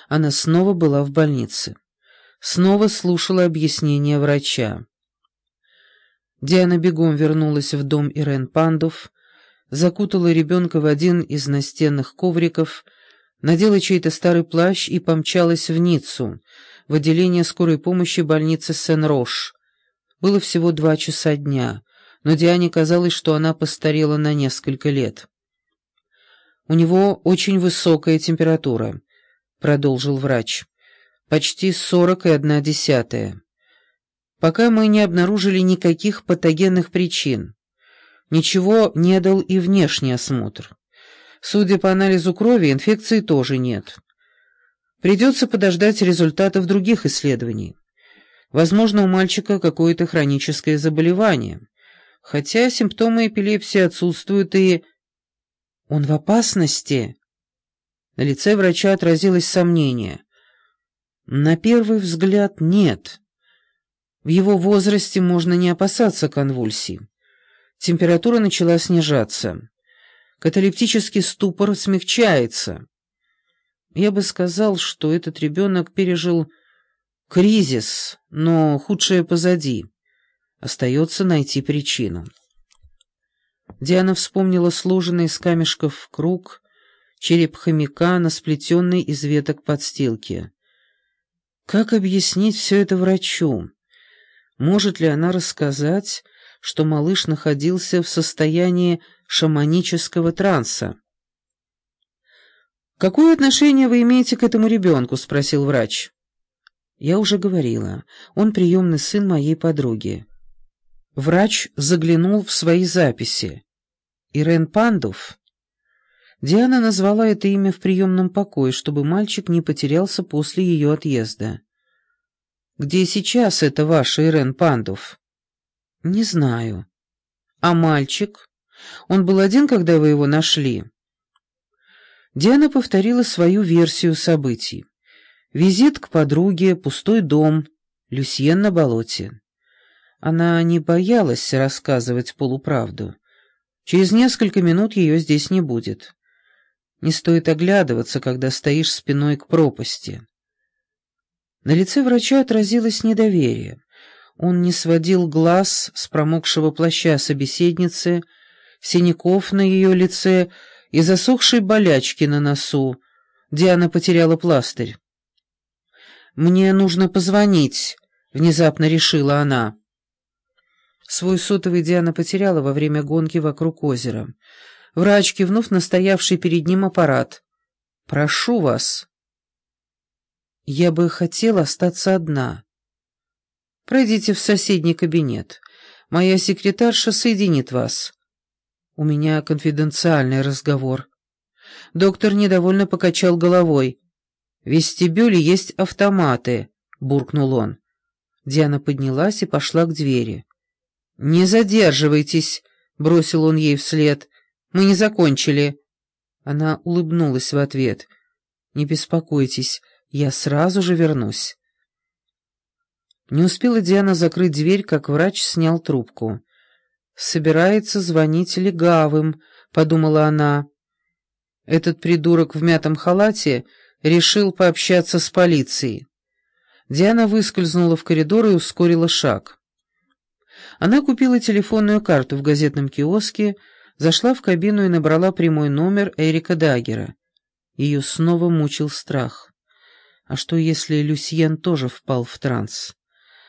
Она снова была в больнице. Снова слушала объяснения врача. Диана бегом вернулась в дом Ирен Пандов, закутала ребенка в один из настенных ковриков, надела чей-то старый плащ и помчалась в Ниццу, в отделение скорой помощи больницы Сен-Рош. Было всего 2 часа дня, но Диане казалось, что она постарела на несколько лет. «У него очень высокая температура», — продолжил врач, — «почти 40,1. Пока мы не обнаружили никаких патогенных причин. Ничего не дал и внешний осмотр. Судя по анализу крови, инфекции тоже нет. Придется подождать результатов других исследований. Возможно, у мальчика какое-то хроническое заболевание, хотя симптомы эпилепсии отсутствуют и... Он в опасности?» На лице врача отразилось сомнение. «На первый взгляд, нет. В его возрасте можно не опасаться конвульсий. Температура начала снижаться. Каталептический ступор смягчается. Я бы сказал, что этот ребенок пережил кризис, но худшее позади. Остается найти причину». Диана вспомнила сложенный из камешков круг, череп хомяка на сплетенной из веток подстилке. Как объяснить все это врачу? Может ли она рассказать, что малыш находился в состоянии шаманического транса? «Какое отношение вы имеете к этому ребенку?» — спросил врач. «Я уже говорила, он приемный сын моей подруги». Врач заглянул в свои записи. Ирен Пандов. Диана назвала это имя в приемном покое, чтобы мальчик не потерялся после ее отъезда. «Где сейчас это ваша Ирен Пандов?» «Не знаю». «А мальчик? Он был один, когда вы его нашли?» Диана повторила свою версию событий. Визит к подруге, пустой дом, Люсьен на болоте. Она не боялась рассказывать полуправду. Через несколько минут ее здесь не будет. Не стоит оглядываться, когда стоишь спиной к пропасти. На лице врача отразилось недоверие. Он не сводил глаз с промокшего плаща собеседницы, синяков на ее лице и засохшей болячки на носу. Диана потеряла пластырь. «Мне нужно позвонить», — внезапно решила она. Свой сотовый Диана потеряла во время гонки вокруг озера. Врач, кивнув на стоявший перед ним аппарат. «Прошу вас». «Я бы хотела остаться одна». «Пройдите в соседний кабинет. Моя секретарша соединит вас». «У меня конфиденциальный разговор». Доктор недовольно покачал головой. «В вестибюле есть автоматы», — буркнул он. Диана поднялась и пошла к двери. «Не задерживайтесь», — бросил он ей вслед. «Мы не закончили». Она улыбнулась в ответ. «Не беспокойтесь, я сразу же вернусь». Не успела Диана закрыть дверь, как врач снял трубку. «Собирается звонить легавым», — подумала она. Этот придурок в мятом халате решил пообщаться с полицией. Диана выскользнула в коридор и ускорила шаг. Она купила телефонную карту в газетном киоске, зашла в кабину и набрала прямой номер Эрика Даггера. Ее снова мучил страх. А что, если Люсьен тоже впал в транс?